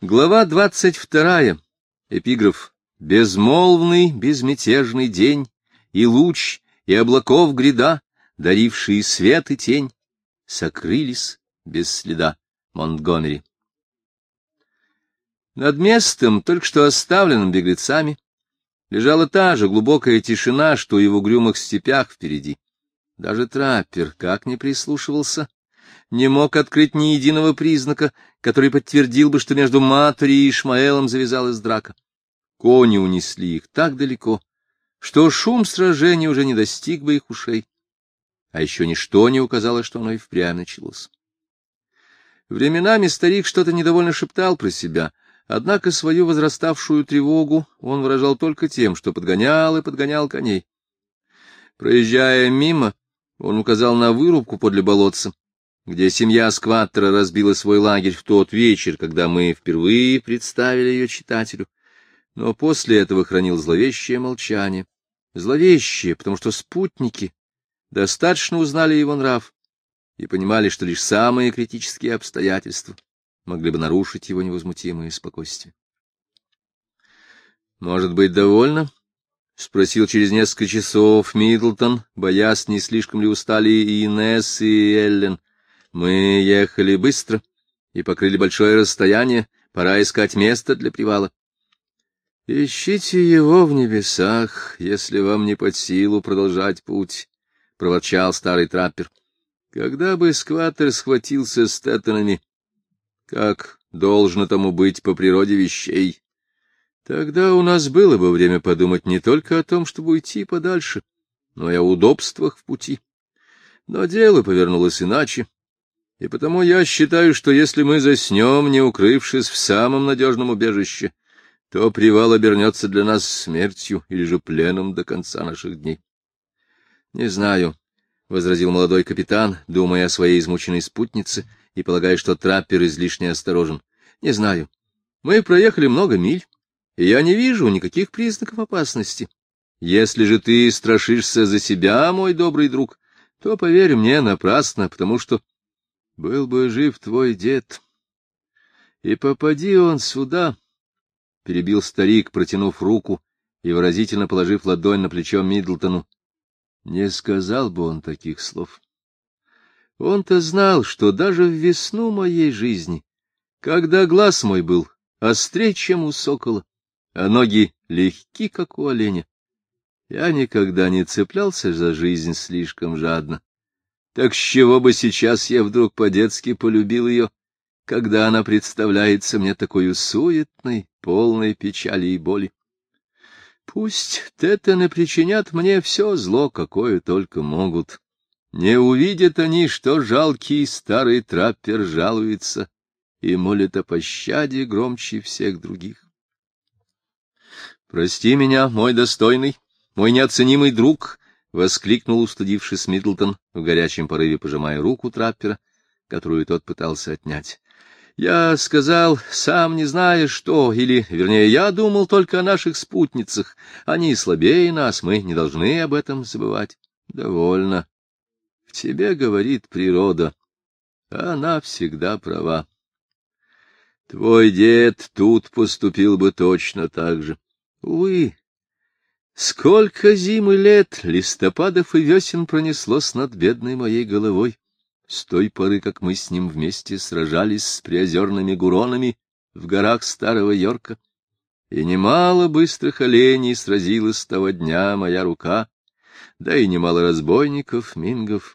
Глава 22. Эпиграф. Безмолвный, безмятежный день, и луч, и облаков гряда, дарившие свет и тень, сокрылись без следа. Монтгомери. Над местом, только что оставленным беглецами, лежала та же глубокая тишина, что и в угрюмых степях впереди. Даже траппер, как ни прислушивался, не мог открыть ни единого признака, который подтвердил бы, что между Матери и Ишмаэлом завязалась драка. Кони унесли их так далеко, что шум сражения уже не достиг бы их ушей, а еще ничто не указало, что оно и впрямь началось. Временами старик что-то недовольно шептал про себя, однако свою возраставшую тревогу он выражал только тем, что подгонял и подгонял коней. Проезжая мимо, он указал на вырубку подле болотца, где семья скваттера разбила свой лагерь в тот вечер, когда мы впервые представили ее читателю, но после этого хранил зловещее молчание. Зловещее, потому что спутники достаточно узнали его нрав и понимали, что лишь самые критические обстоятельства могли бы нарушить его невозмутимое спокойствие. «Может быть, довольно?» — спросил через несколько часов Миддлтон, боясь, не слишком ли устали и Инесс, и Эллен. «Мы ехали быстро и покрыли большое расстояние, пора искать место для привала». «Ищите его в небесах, если вам не под силу продолжать путь», — проворчал старый траппер. «Когда бы скваттер схватился с Теттонами, как должно тому быть по природе вещей, тогда у нас было бы время подумать не только о том, чтобы уйти подальше, но и о удобствах в пути. Но дело повернулось иначе. И потому я считаю, что если мы заснем, не укрывшись в самом надежном убежище, то привал обернется для нас смертью или же пленом до конца наших дней. — Не знаю, — возразил молодой капитан, думая о своей измученной спутнице и полагая, что траппер излишне осторожен. — Не знаю. Мы проехали много миль, и я не вижу никаких признаков опасности. Если же ты страшишься за себя, мой добрый друг, то, поверь мне, напрасно, потому что был бы жив твой дед. И попади он сюда, — перебил старик, протянув руку и выразительно положив ладонь на плечо Миддлтону. Не сказал бы он таких слов. Он-то знал, что даже в весну моей жизни, когда глаз мой был острее, чем у сокола, а ноги легки, как у оленя, я никогда не цеплялся за жизнь слишком жадно. Так с чего бы сейчас я вдруг по-детски полюбил ее, когда она представляется мне такой суетной, полной печали и боли? Пусть Теттоны причинят мне все зло, какое только могут. Не увидят они, что жалкий старый траппер жалуется и молит о пощаде громче всех других. «Прости меня, мой достойный, мой неоценимый друг!» — воскликнул, устыдившись Миддлтон, в горячем порыве пожимая руку траппера, которую тот пытался отнять. «Я сказал, сам не зная что, или, вернее, я думал только о наших спутницах. Они слабее нас, мы не должны об этом забывать. Довольно. В тебе говорит природа, а она всегда права. Твой дед тут поступил бы точно так же. Увы, сколько зим и лет, листопадов и весен пронеслось над бедной моей головой, с той поры, как мы с ним вместе сражались с приозерными гуронами в горах Старого Йорка, и немало быстрых оленей сразилась с того дня моя рука, да и немало разбойников, мингов.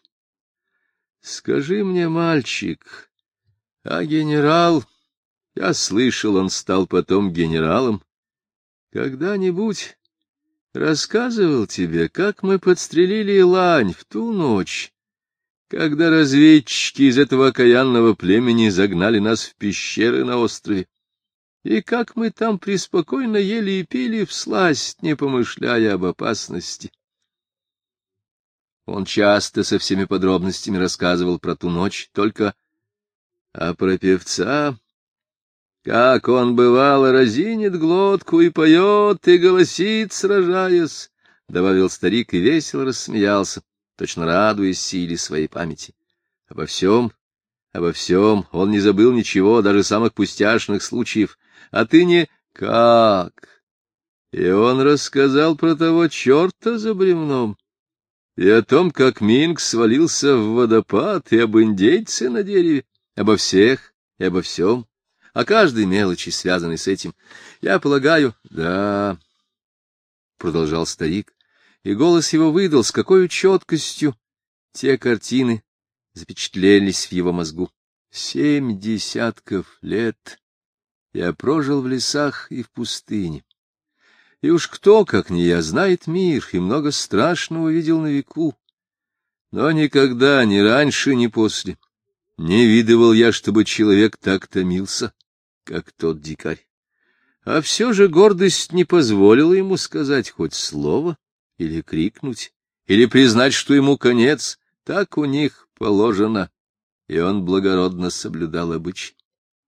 Скажи мне, мальчик, а генерал, я слышал, он стал потом генералом, когда-нибудь рассказывал тебе, как мы подстрелили лань в ту ночь, когда разведчики из этого окаянного племени загнали нас в пещеры на острове, и как мы там преспокойно ели и пили всласть, не помышляя об опасности? Он часто со всеми подробностями рассказывал про ту ночь, только про певца, как он, бывало, разинет глотку и поет, и голосит, сражаясь, — добавил старик и весело рассмеялся, точно радуясь силе своей памяти. Обо всем, Обо всем он не забыл ничего, даже самых пустяшных случаев. А ты не... Как? И он рассказал про того черта за бревном, и о том, как Минг свалился в водопад, и об индейце на дереве, обо всех и обо всем, о каждой мелочи, связанной с этим. Я полагаю... Да, — продолжал старик, и голос его выдал, с какой четкостью те картины запечатлелись в его мозгу. 7 десятков лет я прожил в лесах и в пустыне. И уж кто, как не я, знает мир, и много страшного видел на веку. Но никогда, ни раньше, ни после, не видывал я, чтобы человек так томился, как тот дикарь. А все же гордость не позволила ему сказать хоть слово, или крикнуть, или признать, что ему конец. Так у них положено, и он благородно соблюдал обычай.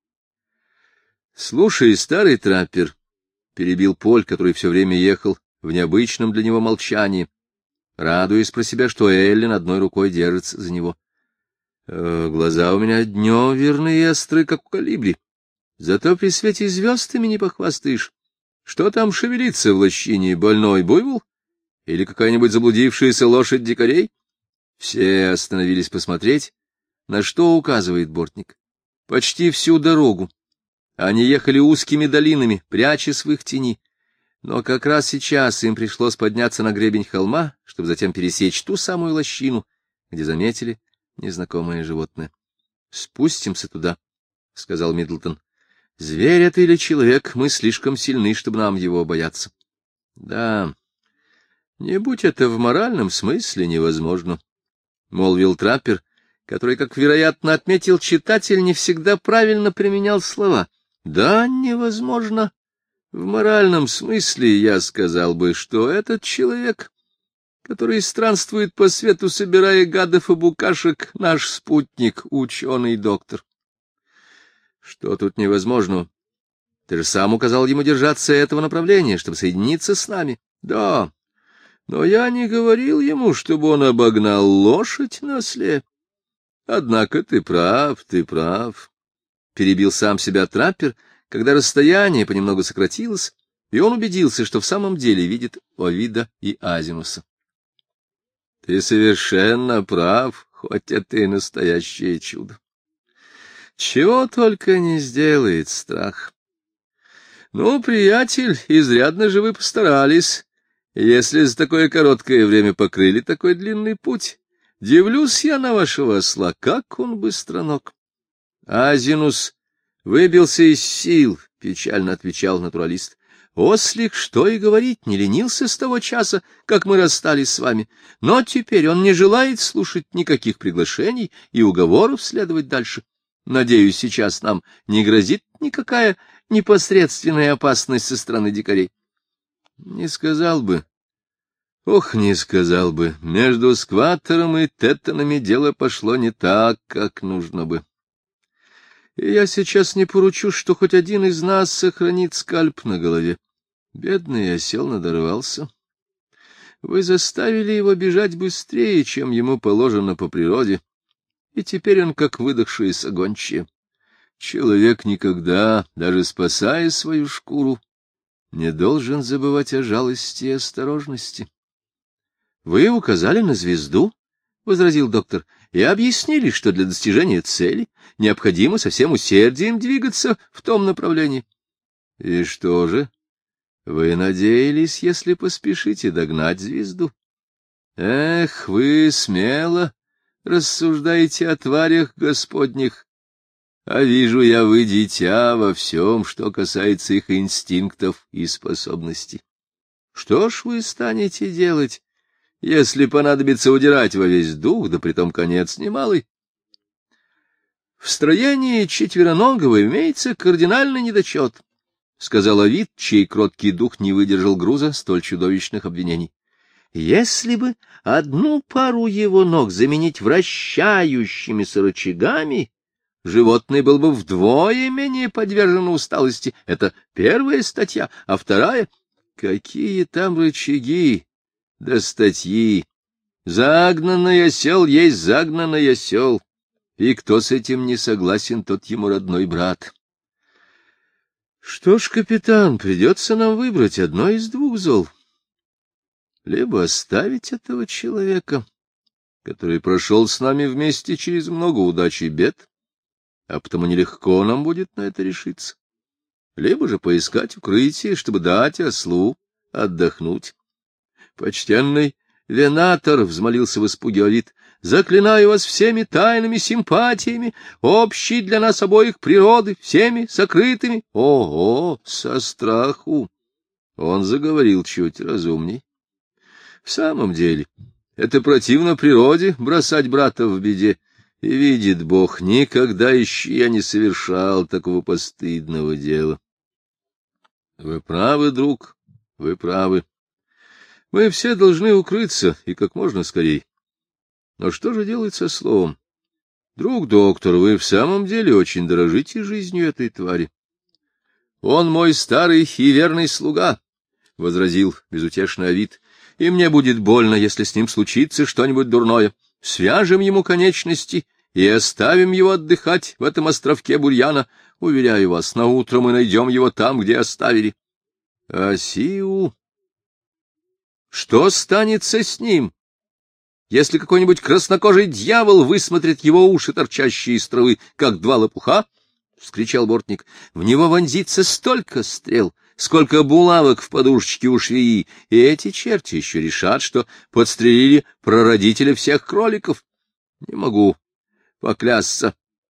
— Слушай, старый траппер, — перебил Поль, который все время ехал в необычном для него молчании, радуясь про себя, что Эллен одной рукой держится за него. — Глаза у меня днем верные и остры, как у калибри. Зато при свете звезд ими не похвастаешь. Что там шевелится в лощине, больной буйвол? Или какая-нибудь заблудившаяся лошадь дикарей? Все остановились посмотреть, на что указывает бортник. Почти всю дорогу они ехали узкими долинами, прячась в их тени. Но как раз сейчас им пришлось подняться на гребень холма, чтобы затем пересечь ту самую лощину, где заметили незнакомое животное. — Спустимся туда, — сказал Миддлтон. — Зверь это или человек, мы слишком сильны, чтобы нам его бояться. — Да, не будь это в моральном смысле невозможно, — молвил траппер, который, как вероятно отметил читатель, не всегда правильно применял слова. Да, невозможно. В моральном смысле я сказал бы, что этот человек, который странствует по свету, собирая гадов и букашек, наш спутник, ученый-доктор. Что тут невозможно? Ты же сам указал ему держаться этого направления, чтобы соединиться с нами. Да, но я не говорил ему, чтобы он обогнал лошадь на осле. Однако ты прав, — перебил сам себя траппер, когда расстояние понемногу сократилось, и он убедился, что в самом деле видит Овида и Азимуса. — Ты совершенно прав, хоть это и настоящее чудо. Чего только не сделает страх. Ну, приятель, изрядно же вы постарались, если за такое короткое время покрыли такой длинный путь. Дивлюсь я на вашего осла, как он быстроног. Азинус выбился из сил, — печально отвечал натуралист. Ослик, что и говорить, не ленился с того часа, как мы расстались с вами, но теперь он не желает слушать никаких приглашений и уговоров следовать дальше. Надеюсь, сейчас нам не грозит никакая непосредственная опасность со стороны дикарей. Не сказал бы. Ох, не сказал бы. Между скваттером и теттонами дело пошло не так, как нужно бы. И я сейчас не поручусь, что хоть один из нас сохранит скальп на голове. Бедный осел надорвался. Вы заставили его бежать быстрее, чем ему положено по природе, и теперь он как выдохшаяся гончая. Человек никогда, даже спасая свою шкуру, не должен забывать о жалости и осторожности. — Вы указали на звезду, — возразил доктор, — и объяснили, что для достижения цели необходимо со всем усердием двигаться в том направлении. — И что же? Вы надеялись, если поспешите, догнать звезду? Эх, вы смело рассуждаете о тварях господних, а вижу я, вы дитя во всем, что касается их инстинктов и способностей. Что ж вы станете делать, если понадобится удирать во весь дух, да притом конец немалый? В строении четвероногого имеется кардинальный недочет, — сказал Овид, чей кроткий дух не выдержал груза столь чудовищных обвинений. Если бы одну пару его ног заменить вращающимися рычагами, животное было бы вдвое менее подвержено усталости. Это первая статья, а вторая — какие там рычаги, да статьи. Загнанный осел есть загнанный осел. и кто с этим не согласен, тот ему родной брат. Что ж, капитан, придется нам выбрать одно из двух зол. Либо оставить этого человека, который прошел с нами вместе через много удач и бед, а потому нелегко нам будет на это решиться. Либо же поискать укрытие, чтобы дать ослу отдохнуть. — Почтенный венатор, — взмолился в испуге Овид, — заклинаю вас всеми тайными симпатиями, общей для нас обоих природы, всеми сокрытыми. Ого, со страху! Он заговорил чуть разумней. В самом деле, это противно природе бросать брата в беде, и видит Бог, никогда еще я не совершал такого постыдного дела. Вы правы, друг, вы правы. Мы все должны укрыться, и как можно скорей. Но что же делать со словом? Друг доктор, вы в самом деле очень дорожите жизнью этой твари. Он мой старый и верный слуга, — возразил безутешный Овид, — и мне будет больно, если с ним случится что-нибудь дурное. Свяжем ему конечности и оставим его отдыхать в этом островке бурьяна. Уверяю вас, наутро мы найдем его там, где оставили. А Сиу? Что станется с ним, если какой-нибудь краснокожий дьявол высмотрит его уши, торчащие из травы, как два лопуха? — вскричал бортник. — В него вонзится столько стрел, сколько булавок в подушечке у швеи, и эти черти еще решат, что подстрелили прародителя всех кроликов. Не могу поклясться,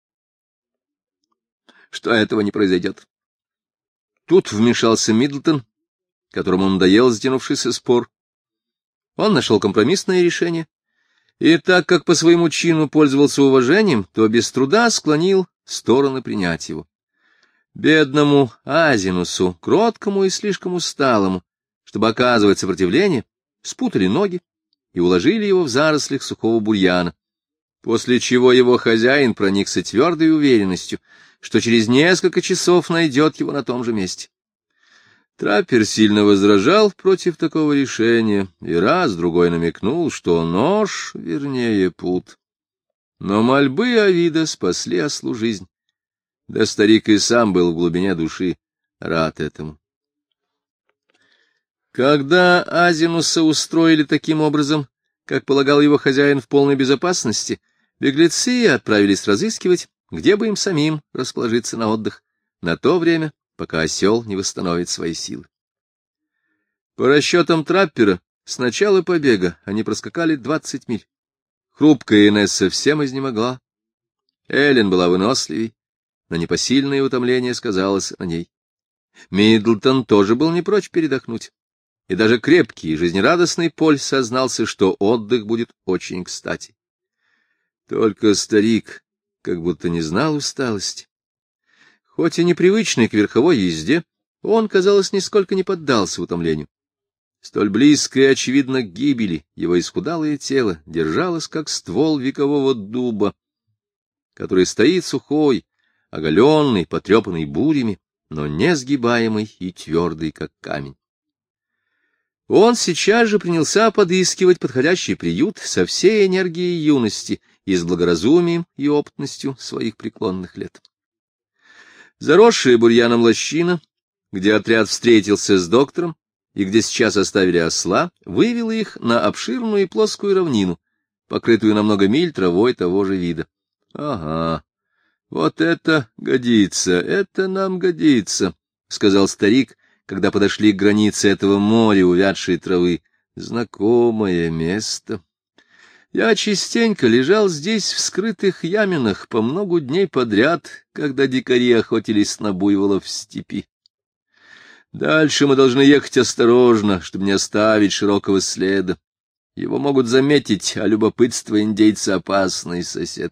что этого не произойдет. Тут вмешался Миддлтон, которому надоел затянувшийся спор. Он нашел компромиссное решение, и так как по своему чину пользовался уважением, то без труда склонил стороны принять его. Бедному Азинусу, кроткому и слишком усталому, чтобы оказывать сопротивление, спутали ноги и уложили его в зарослях сухого бурьяна, после чего его хозяин проникся твердой уверенностью, что через несколько часов найдет его на том же месте. Траппер сильно возражал против такого решения и раз-другой намекнул, что нож, вернее, пут. Но мольбы Овида спасли ослу жизнь. Да старик и сам был в глубине души рад этому. Когда Азинуса устроили таким образом, как полагал его хозяин, в полной безопасности, беглецы отправились разыскивать, где бы им самим расположиться на отдых, на то время, пока осел не восстановит свои силы. По расчетам траппера, с начала побега они проскакали 20 миль. Хрупкая Инесса всем изнемогла. Эллен была выносливей, но непосильное утомление сказалось на ней. Миддлтон тоже был не прочь передохнуть, и даже крепкий и жизнерадостный Поль сознался, что отдых будет очень кстати. Только старик как будто не знал усталости. Хоть и непривычный к верховой езде, он, казалось, нисколько не поддался утомлению. Столь близко и очевидно к гибели его исхудалое тело держалось, как ствол векового дуба, который стоит сухой, оголенный, потрепанный бурями, но не сгибаемый и твердый, как камень. Он сейчас же принялся подыскивать подходящий приют со всей энергией юности и с благоразумием и опытностью своих преклонных лет. Заросшая бурьяном лощина, где отряд встретился с доктором и где сейчас оставили осла, вывела их на обширную и плоскую равнину, покрытую на много миль травой того же вида. — Ага, вот это годится, это нам годится, — сказал старик, когда подошли к границе этого моря увядшей травы. — Знакомое место. Я частенько лежал здесь в скрытых яминах по много дней подряд, когда дикари охотились на буйволов в степи. Дальше мы должны ехать осторожно, чтобы не оставить широкого следа. Его могут заметить, а любопытство индейца — опасный сосед.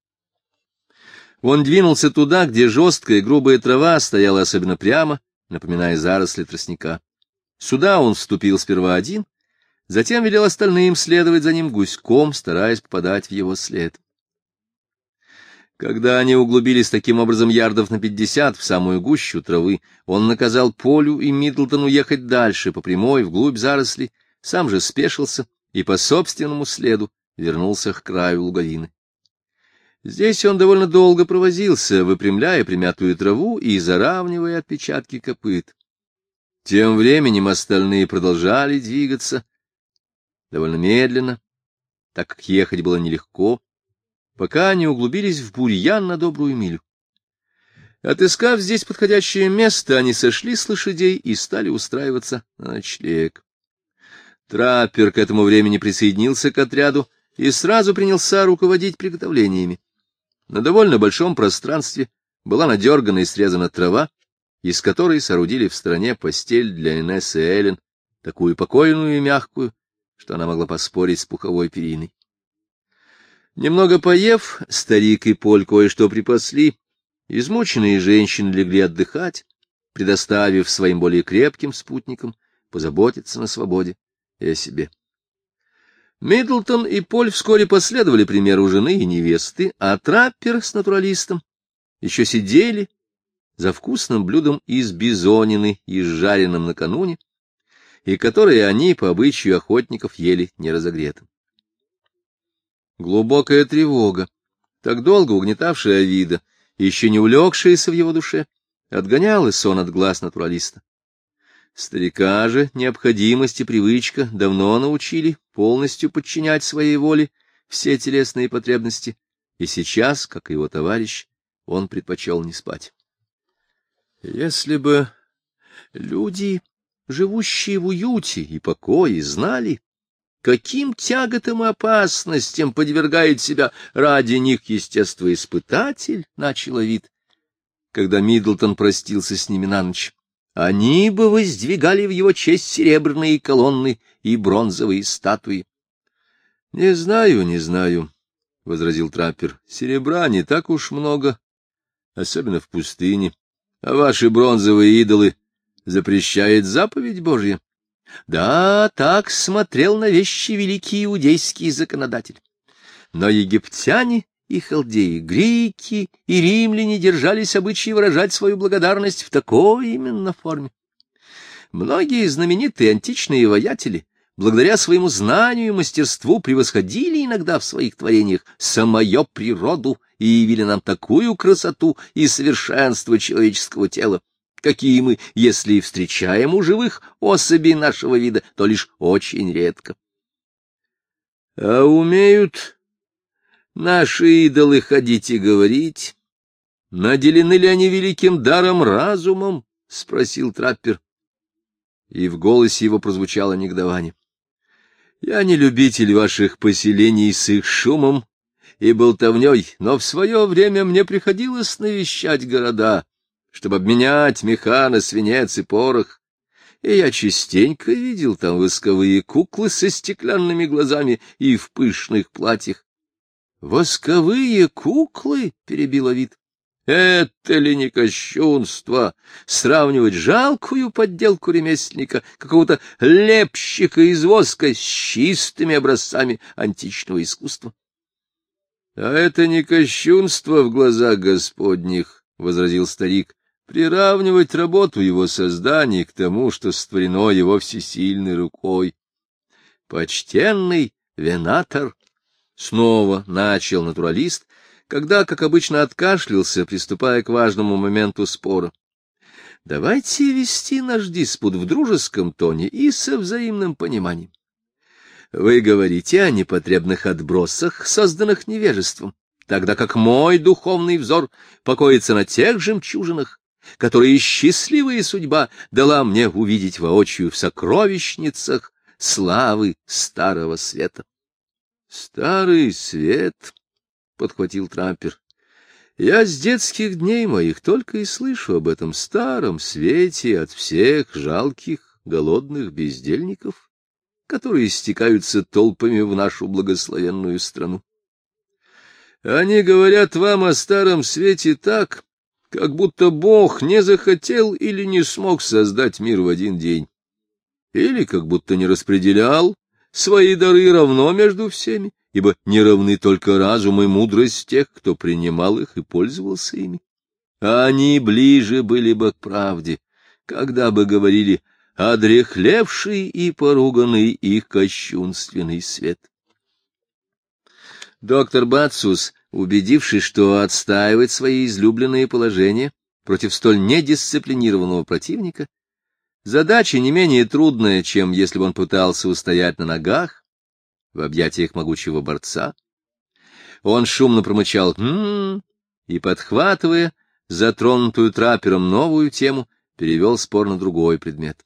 Он двинулся туда, где жесткая и грубая трава стояла особенно прямо, напоминая заросли тростника. Сюда он вступил сперва один, затем велел остальным следовать за ним гуськом, стараясь попадать в его след. Когда они углубились таким образом ярдов на 50 в самую гущу травы, он наказал Полю и Миддлтону ехать дальше, по прямой, вглубь зарослей, сам же спешился и по собственному следу вернулся к краю луговины. Здесь он довольно долго провозился, выпрямляя примятую траву и заравнивая отпечатки копыт. Тем временем остальные продолжали двигаться довольно медленно, так как ехать было нелегко, пока не углубились в бурьян на добрую милю. Отыскав здесь подходящее место, они сошли с лошадей и стали устраиваться на ночлег. Траппер к этому времени присоединился к отряду и сразу принялся руководить приготовлениями. На довольно большом пространстве была надергана и срезана трава, из которой соорудили в стороне постель для Инесс и Эллен, такую покойную и мягкую, что она могла поспорить с пуховой периной. Немного поев, старик и Поль кое-что припасли, измученные женщины легли отдыхать, предоставив своим более крепким спутникам позаботиться на свободе и о себе. Миддлтон и Поль вскоре последовали примеру жены и невесты, а Траппер с натуралистом еще сидели за вкусным блюдом из бизонины, изжаренным накануне, и которые они, по обычаю охотников, ели неразогретым. Глубокая тревога, так долго угнетавшая Овида, еще не улегшаяся в его душе, отгоняла сон от глаз натуралиста. Старика же необходимость и привычка давно научили полностью подчинять своей воле все телесные потребности, и сейчас, как и его товарищ, он предпочел не спать. Если бы люди, живущие в уюте и покое, знали, каким тяготам и опасностям подвергает себя ради них естествоиспытатель, — начал Овид, когда Миддлтон простился с ними на ночь, — они бы воздвигали в его честь серебряные колонны и бронзовые статуи. — Не знаю, — возразил Траппер, — серебра не так уж много, особенно в пустыне, а ваши бронзовые идолы запрещает заповедь Божья. Да, так смотрел на вещи великий иудейский законодатель. Но египтяне и халдеи, греки и римляне держались обычаи выражать свою благодарность в такой именно форме. Многие знаменитые античные воятели, благодаря своему знанию и мастерству, превосходили иногда в своих творениях самую природу и явили нам такую красоту и совершенство человеческого тела, какие мы, если и встречаем у живых особей нашего вида, то лишь очень редко. — А умеют наши идолы ходить и говорить? Наделены ли они великим даром разумом? — спросил Траппер. И в голосе его прозвучало негодование. — Я не любитель ваших поселений с их шумом и болтовней, но в свое время мне приходилось навещать города, чтобы обменять меха на свинец и порох, и я частенько видел там восковые куклы со стеклянными глазами и в пышных платьях. — Восковые куклы? — перебил Овид. — Это ли не кощунство сравнивать жалкую подделку ремесленника, какого-то лепщика из воска, с чистыми образцами античного искусства? — А это не кощунство в глазах Господних, — возразил старик, — приравнивать работу его создания к тому, что створено его всесильной рукой. Почтенный венатор, — снова начал натуралист, когда, как обычно, откашлялся, приступая к важному моменту спора. Давайте вести наш диспут в дружеском тоне и со взаимным пониманием. Вы говорите о непотребных отбросах, созданных невежеством, тогда как мой духовный взор покоится на тех жемчужинах, которые счастливая судьба дала мне увидеть воочию в сокровищницах славы Старого Света. — Старый Свет, — подхватил Траппер, — я с детских дней моих только и слышу об этом Старом Свете от всех жалких, голодных бездельников, которые стекаются толпами в нашу благословенную страну. Они говорят вам о Старом Свете так, как будто Бог не захотел или не смог создать мир в один день, или как будто не распределял свои дары равно между всеми, ибо не равны только разум и мудрость тех, кто принимал их и пользовался ими. А они ближе были бы к правде, когда бы говорили одряхлевший и поруганный их кощунственный свет. Доктор Бацус Убедившись, что отстаивать свои излюбленные положения против столь недисциплинированного противника задача не менее трудная, чем если бы он пытался устоять на ногах в объятиях могучего борца, он шумно промычал и, подхватывая затронутую Траппером новую тему, перевел спор на другой предмет.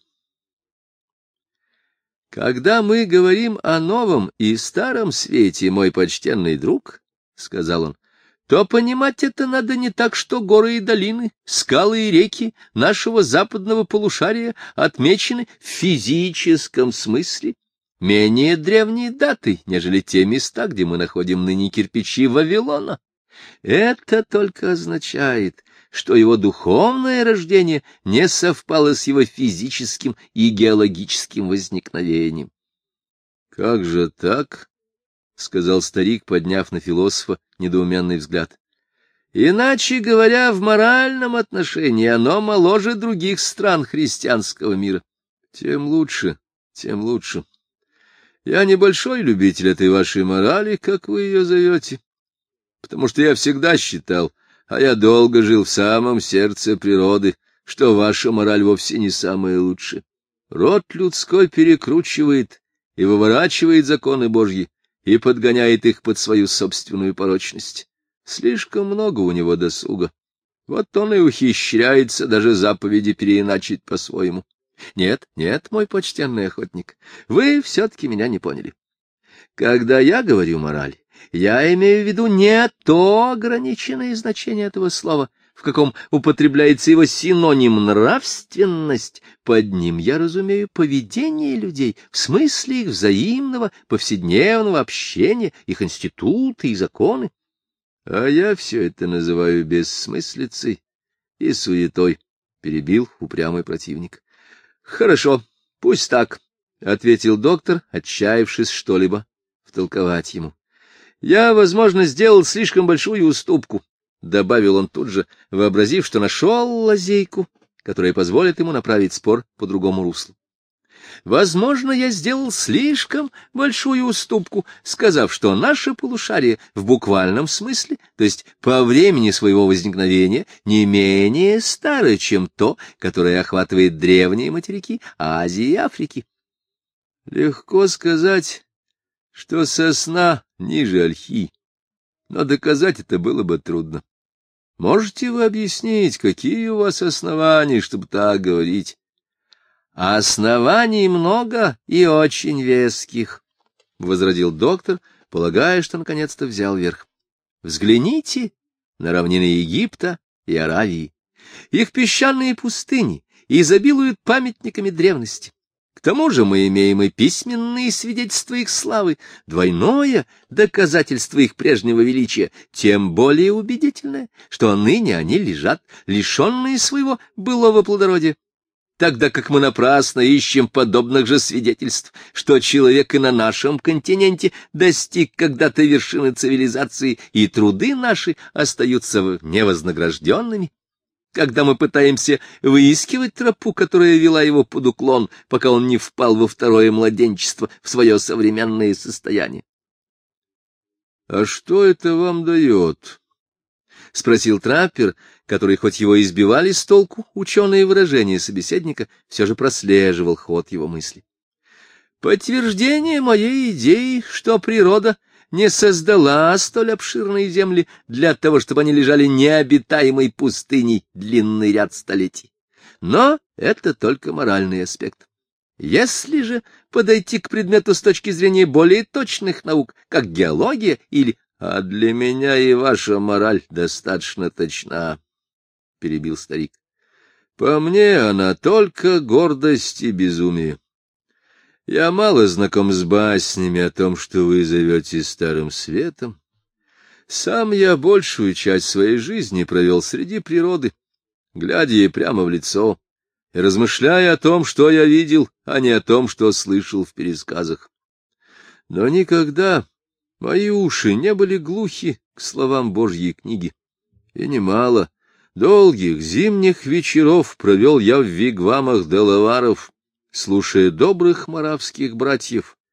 «Когда мы говорим о новом и старом свете, мой почтенный друг, — сказал он, — то понимать это надо не так, что горы и долины, скалы и реки нашего западного полушария отмечены в физическом смысле менее древней датой, нежели те места, где мы находим ныне кирпичи Вавилона. Это только означает, что его духовное рождение не совпало с его физическим и геологическим возникновением. — Как же так? — сказал старик, подняв на философа недоуменный взгляд. — Иначе говоря, в моральном отношении оно моложе других стран христианского мира. Тем лучше, тем лучше. Я небольшой любитель этой вашей морали, как вы ее зовете, потому что я всегда считал, а я долго жил в самом сердце природы, что ваша мораль вовсе не самая лучшая. Род людской перекручивает и выворачивает законы Божьи и подгоняет их под свою собственную порочность. Слишком много у него досуга. Вот он и ухищряется даже заповеди переиначить по-своему. Нет, нет, мой почтенный охотник, вы все-таки меня не поняли. Когда я говорю мораль, я имею в виду не то ограниченное значение этого слова, в каком употребляется его синоним «нравственность». Под ним я разумею поведение людей в смысле их взаимного повседневного общения, их институты и законы. А я все это называю бессмыслицей и суетой, — перебил упрямый противник. — Хорошо, пусть так, — ответил доктор, отчаявшись что-либо втолковать ему. — Я, возможно, сделал слишком большую уступку, — добавил он тут же, вообразив, что нашел лазейку, которая позволит ему направить спор по другому руслу. Возможно, я сделал слишком большую уступку, сказав, что наше полушарие в буквальном смысле, то есть по времени своего возникновения, не менее старое, чем то, которое охватывает древние материки Азии и Африки. Легко сказать, что сосна ниже ольхи, но доказать это было бы трудно. Можете вы объяснить, какие у вас основания, чтобы так говорить? Оснований много и очень веских, — возразил доктор, полагая, что наконец-то взял верх. Взгляните на равнины Египта и Аравии. Их песчаные пустыни изобилуют памятниками древности. К тому же мы имеем и письменные свидетельства их славы, двойное доказательство их прежнего величия, тем более убедительное, что ныне они лежат, лишенные своего былого плодородия, тогда как мы напрасно ищем подобных же свидетельств, что человек и на нашем континенте достиг когда-то вершины цивилизации, и труды наши остаются невознагражденными, когда мы пытаемся выискивать тропу, которая вела его под уклон, пока он не впал во второе младенчество, в свое современное состояние. — А что это вам дает? — спросил Траппер, который, хоть его избивали с толку ученые выражения собеседника, все же прослеживал ход его мысли. — Подтверждение моей идеи, что природа не создала столь обширные земли для того, чтобы они лежали необитаемой пустыней длинный ряд столетий. Но это только моральный аспект. Если же подойти к предмету с точки зрения более точных наук, как геология или... — А для меня и ваша мораль достаточно точна, — перебил старик. — По мне она только гордость и безумие. Я мало знаком с баснями о том, что вы зовете Старым Светом. Сам я большую часть своей жизни провел среди природы, глядя ей прямо в лицо и размышляя о том, что я видел, а не о том, что слышал в пересказах. Но никогда мои уши не были глухи к словам Божьей книги, и немало долгих зимних вечеров провел я в вигвамах делаваров, слушая добрых моравских братьев,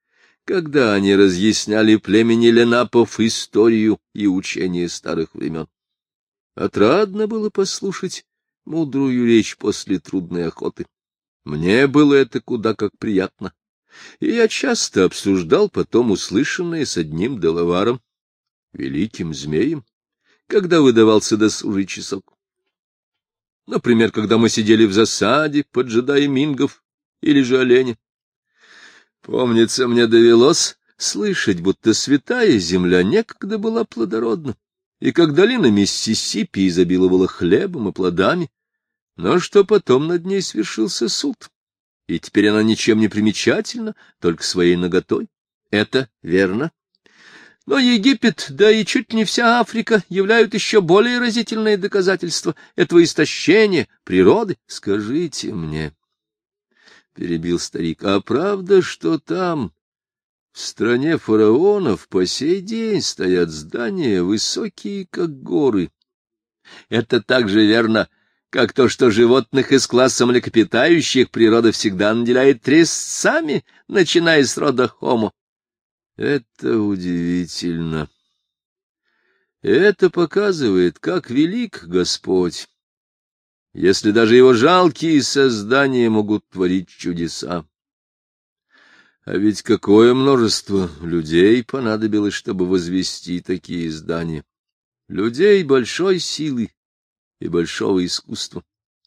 когда они разъясняли племени ленапов историю и учение старых времен. Отрадно было послушать мудрую речь после трудной охоты. Мне было это куда как приятно, и я часто обсуждал потом услышанное с одним Делаваром, великим змеем, когда выдавался досужий часок. Например, когда мы сидели в засаде, поджидая мингов или же оленя. Помнится, мне довелось слышать, будто святая земля некогда была плодородна, и как долина Миссисипи изобиловала хлебом и плодами, но что потом над ней свершился суд, и теперь она ничем не примечательна, только своей наготой. Это верно. Но Египет, да и чуть не вся Африка являют еще более разительные доказательства этого истощения природы. Скажите мне, — перебил старик, — а правда, что там, в стране фараонов, по сей день стоят здания высокие, как горы? Это так же верно, как то, что животных из класса млекопитающих природа всегда наделяет резцами, начиная с рода Homo. Это удивительно. Это показывает, как велик Господь, если даже его жалкие создания могут творить чудеса. А ведь какое множество людей понадобилось, чтобы возвести такие здания. Людей большой силы и большого искусства.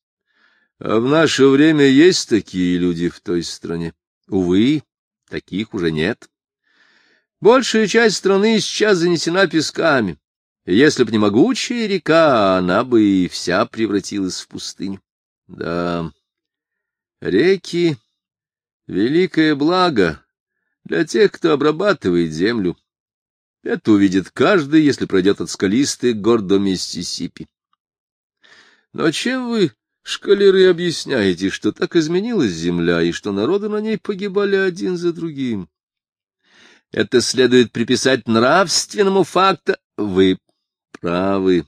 А в наше время есть такие люди в той стране. Увы, таких уже нет. Большая часть страны сейчас занесена песками, и если б не могучая река, она бы и вся превратилась в пустыню. Да, реки — великое благо для тех, кто обрабатывает землю. Это увидит каждый, если пройдет от скалистых гор до Миссисипи. Но чем вы, шкалеры, объясняете, что так изменилась земля, и что народы на ней погибали один за другим? Это следует приписать нравственному факту. Вы правы.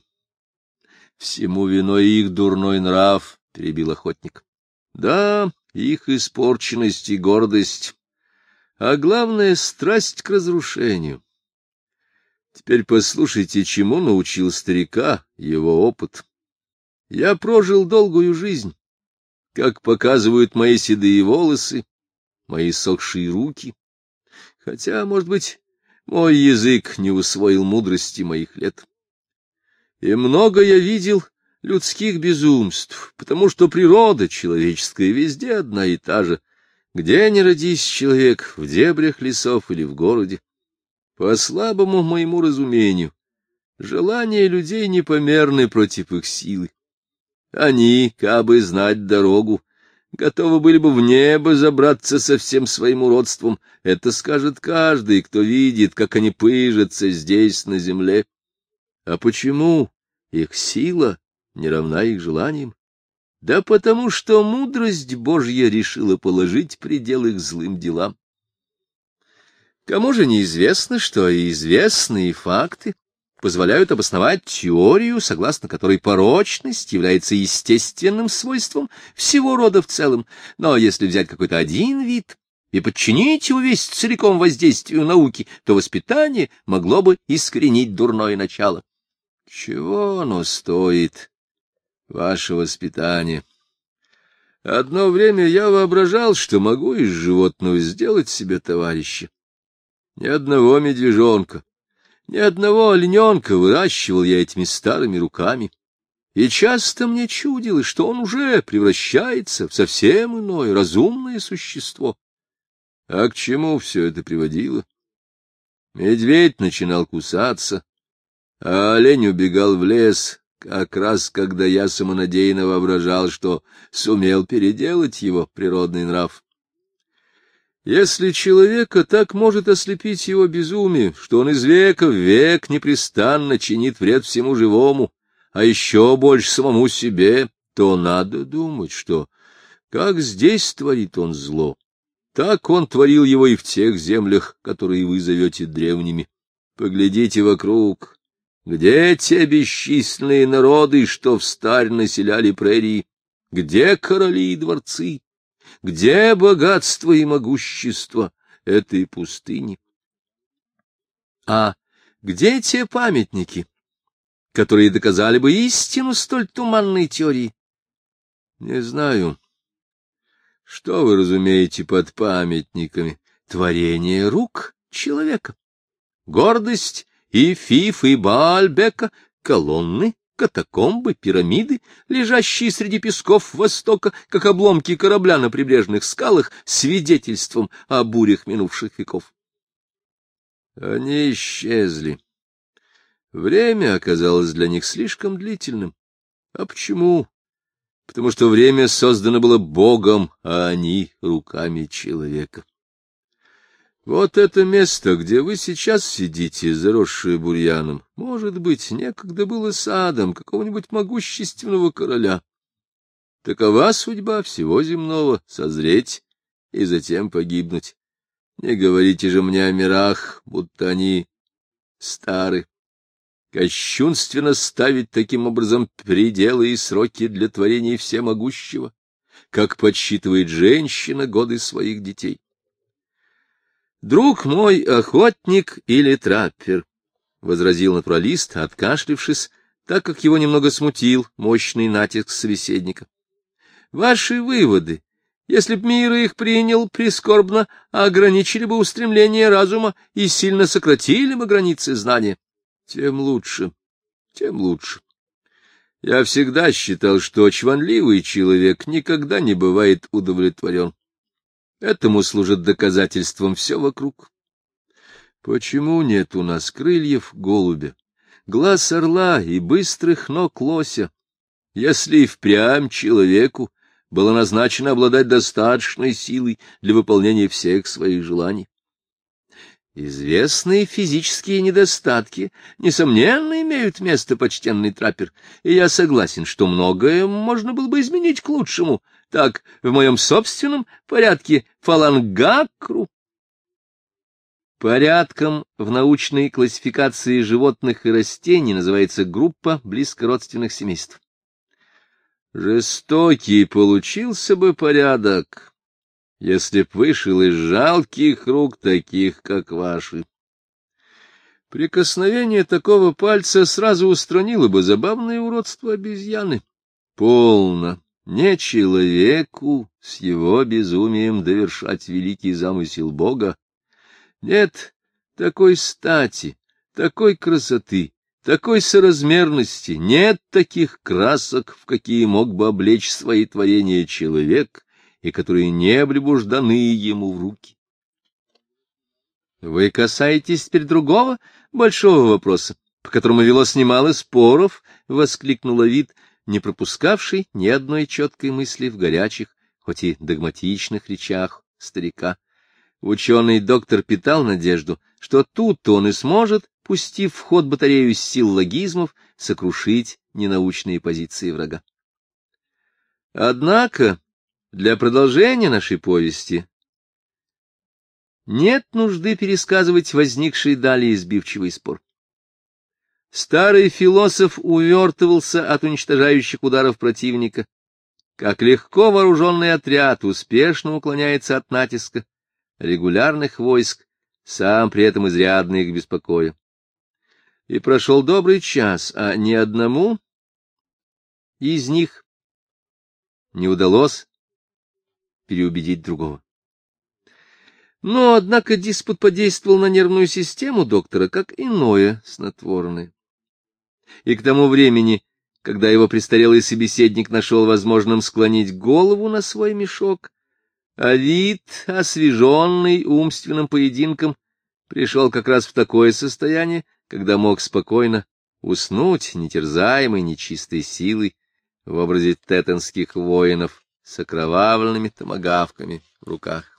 Всему виной их дурной нрав, — перебил охотник. Да, их испорченность и гордость, а главное — страсть к разрушению. Теперь послушайте, чему научил старика его опыт. Я прожил долгую жизнь, как показывают мои седые волосы, мои сохшие руки. Хотя, может быть, мой язык не усвоил мудрости моих лет. И много я видел людских безумств, потому что природа человеческая везде одна и та же, где ни родись человек, в дебрях лесов или в городе. По слабому моему разумению, желания людей непомерны против их силы. Они, кабы знать дорогу, готовы были бы в небо забраться со всем своим уродством. Это скажет каждый, кто видит, как они пыжатся здесь, на земле. А почему их сила не равна их желаниям? Да потому что мудрость Божья решила положить предел их злым делам. Кому же неизвестно, что и известные факты позволяют обосновать теорию, согласно которой порочность является естественным свойством всего рода в целом, но если взять какой-то один вид и подчинить его весь целиком воздействию науки, то воспитание могло бы искоренить дурное начало. Чего оно стоит, ваше воспитание? Одно время я воображал, что могу из животного сделать себе товарища. Ни одного медвежонка, ни одного олененка выращивал я этими старыми руками, и часто мне чудилось, что он уже превращается в совсем иное, разумное существо. А к чему все это приводило? Медведь начинал кусаться, а олень убегал в лес, как раз когда я самонадеянно воображал, что сумел переделать его природный нрав. Если человека так может ослепить его безумие, что он из века в век непрестанно чинит вред всему живому, а еще больше самому себе, то надо думать, что, как здесь творит он зло, так он творил его и в тех землях, которые вы зовете древними. Поглядите вокруг. Где те бесчисленные народы, что встарь населяли прерии? Где короли и дворцы? Где богатство и могущество? этой пустыни. А где те памятники, которые доказали бы истину столь туманной теории? Не знаю. Что вы разумеете под памятниками? Творение рук человека. Гордость и Фиф, и Баальбека, колонны, катакомбы, пирамиды, лежащие среди песков Востока, как обломки корабля на прибрежных скалах, свидетельством о бурях минувших веков. Они исчезли. Время оказалось для них слишком длительным. А почему? Потому что время создано было Богом, а они — руками человека. Вот это место, где вы сейчас сидите, заросшее бурьяном, может быть, некогда было садом какого-нибудь могущественного короля. Такова судьба всего земного — созреть и затем погибнуть. Не говорите же мне о мирах, будто они стары. Кощунственно ставить таким образом пределы и сроки для творения всемогущего, как подсчитывает женщина годы своих детей. «Друг мой, охотник или траппер», — возразил натуралист, откашлившись, так как его немного смутил мощный натиск собеседника. «Ваши выводы, если б мир их принял прискорбно, ограничили бы устремление разума и сильно сократили бы границы знания. Тем лучше, тем лучше. Я всегда считал, что чванливый человек никогда не бывает удовлетворен. Этому служит доказательством все вокруг. Почему нет у нас крыльев голубя, глаз орла и быстрых ног лося, если и впрямь человеку было назначено обладать достаточной силой для выполнения всех своих желаний? Известные физические недостатки, несомненно, имеют место, почтенный траппер, и я согласен, что многое можно было бы изменить к лучшему. Так, в моем собственном порядке фалангакру. Порядком в научной классификации животных и растений называется группа близкородственных семейств. Жестокий получился бы порядок, если б вышел из жалких рук таких, как ваши. Прикосновение такого пальца сразу устранило бы забавное уродство обезьяны. Полно. Не человеку с его безумием довершать великий замысел Бога. Нет такой стати, такой красоты, такой соразмерности, нет таких красок, в какие мог бы облечь свои творения человек, и которые не были бы даны ему в руки. Вы касаетесь теперь другого большого вопроса, по которому велось немало споров, — воскликнул Овид, не пропускавший ни одной четкой мысли в горячих, хоть и догматичных речах старика. Ученый доктор питал надежду, что тут он и сможет, пустив в ход батарею сил логизмов, сокрушить ненаучные позиции врага. Однако для продолжения нашей повести нет нужды пересказывать возникший далее избивчивый спор. Старый философ увертывался от уничтожающих ударов противника, как легко вооруженный отряд успешно уклоняется от натиска регулярных войск, сам при этом изрядно их беспокоя. И прошел добрый час, а ни одному из них не удалось переубедить другого. Но, однако, диспут подействовал на нервную систему доктора как иное снотворное. И к тому времени, когда его престарелый собеседник нашел возможным склонить голову на свой мешок, Овид, освеженный умственным поединком, пришел как раз в такое состояние, когда мог спокойно уснуть, нетерзаемый нечистой силой, в образе тетонских воинов с окровавленными томагавками в руках.